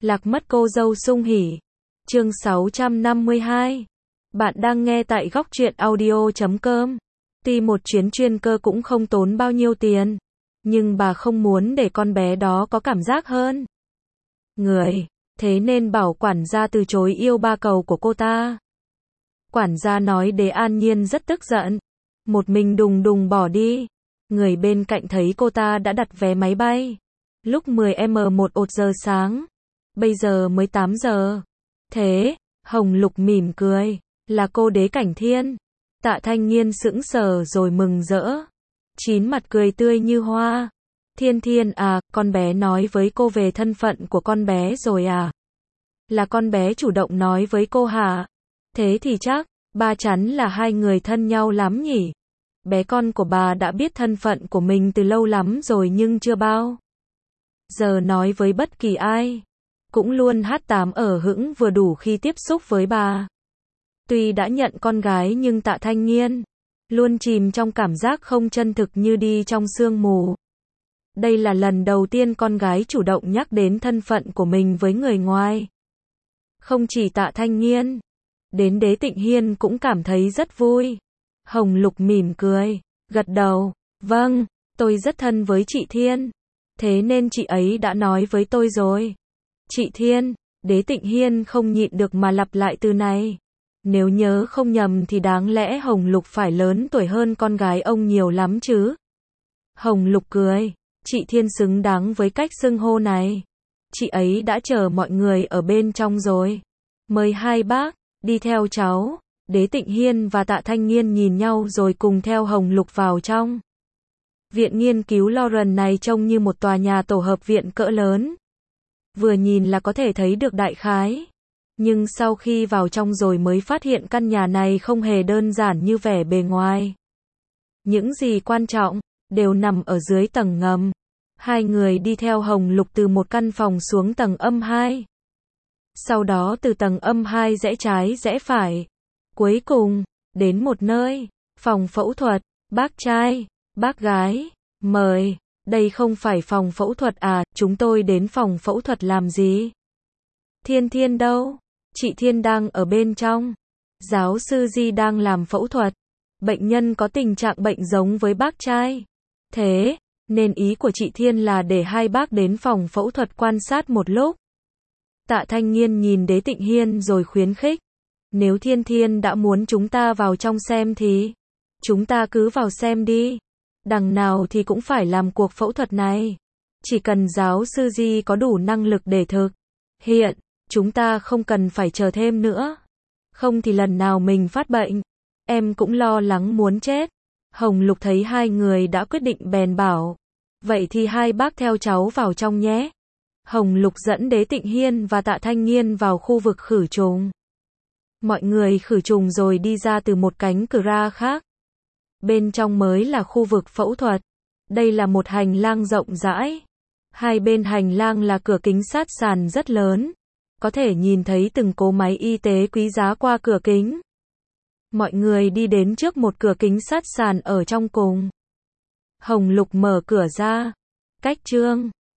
Lạc mất cô dâu sung hỉ. Chương 652. Bạn đang nghe tại góc truyện audio.com. Tuy một chuyến chuyên cơ cũng không tốn bao nhiêu tiền, nhưng bà không muốn để con bé đó có cảm giác hơn người, thế nên bảo quản gia từ chối yêu ba cầu của cô ta. Quản gia nói Đế An Nhiên rất tức giận, một mình đùng đùng bỏ đi. Người bên cạnh thấy cô ta đã đặt vé máy bay lúc 10m1 giờ sáng, bây giờ mới 8 giờ. Thế, Hồng Lục mỉm cười, là cô Đế Cảnh Thiên. Tạ Thanh Nhiên sững sờ rồi mừng rỡ, chín mặt cười tươi như hoa. Thiên Thiên à, con bé nói với cô về thân phận của con bé rồi à? Là con bé chủ động nói với cô hả? Thế thì chắc, ba chắn là hai người thân nhau lắm nhỉ? Bé con của bà đã biết thân phận của mình từ lâu lắm rồi nhưng chưa bao giờ nói với bất kỳ ai. Cũng luôn hát tám ở hững vừa đủ khi tiếp xúc với bà. Tuy đã nhận con gái nhưng Tạ Thanh Nhiên luôn chìm trong cảm giác không chân thực như đi trong sương mù. Đây là lần đầu tiên con gái chủ động nhắc đến thân phận của mình với người ngoài. Không chỉ Tạ Thanh Nhiên, đến Đế Tịnh Hiên cũng cảm thấy rất vui. Hồng Lục mỉm cười, gật đầu, vâng, tôi rất thân với chị Thiên. Thế nên chị ấy đã nói với tôi rồi. Chị Thiên, Đế Tịnh Hiên không nhịn được mà lặp lại từ này. Nếu nhớ không nhầm thì đáng lẽ Hồng Lục phải lớn tuổi hơn con gái ông nhiều lắm chứ. Hồng Lục cười, chị Thiên xứng đáng với cách xưng hô này. Chị ấy đã chờ mọi người ở bên trong rồi. Mời hai bác, đi theo cháu. Đế Tịnh Hiên và Tạ Thanh Nhiên nhìn nhau rồi cùng theo Hồng Lục vào trong. Viện nghiên cứu Lauren này trông như một tòa nhà tổ hợp viện cỡ lớn. Vừa nhìn là có thể thấy được đại khái. Nhưng sau khi vào trong rồi mới phát hiện căn nhà này không hề đơn giản như vẻ bề ngoài. Những gì quan trọng, đều nằm ở dưới tầng ngầm. Hai người đi theo Hồng Lục từ một căn phòng xuống tầng âm 2. Sau đó từ tầng âm 2 rẽ trái rẽ phải. Cuối cùng, đến một nơi, phòng phẫu thuật, bác trai, bác gái, mời, đây không phải phòng phẫu thuật à, chúng tôi đến phòng phẫu thuật làm gì? Thiên Thiên đâu? Chị Thiên đang ở bên trong. Giáo sư Di đang làm phẫu thuật. Bệnh nhân có tình trạng bệnh giống với bác trai. Thế, nên ý của chị Thiên là để hai bác đến phòng phẫu thuật quan sát một lúc. Tạ Thanh Nhiên nhìn Đế Tịnh Hiên rồi khuyến khích. Nếu Thiên Thiên đã muốn chúng ta vào trong xem thì chúng ta cứ vào xem đi. Đằng nào thì cũng phải làm cuộc phẫu thuật này. Chỉ cần giáo sư Di có đủ năng lực để thực hiện, chúng ta không cần phải chờ thêm nữa. Không thì lần nào mình phát bệnh, em cũng lo lắng muốn chết. Hồng Lục thấy hai người đã quyết định bèn bảo. Vậy thì hai bác theo cháu vào trong nhé. Hồng Lục dẫn Đế Tịnh Hiên và Tạ Thanh Nhiên vào khu vực khử trùng. Mọi người khử trùng rồi đi ra từ một cánh cửa ra khác. Bên trong mới là khu vực phẫu thuật. Đây là một hành lang rộng rãi. Hai bên hành lang là cửa kính sát sàn rất lớn. Có thể nhìn thấy từng cỗ máy y tế quý giá qua cửa kính. Mọi người đi đến trước một cửa kính sát sàn ở trong cùng. Hồng Lục mở cửa ra. Cách Trương,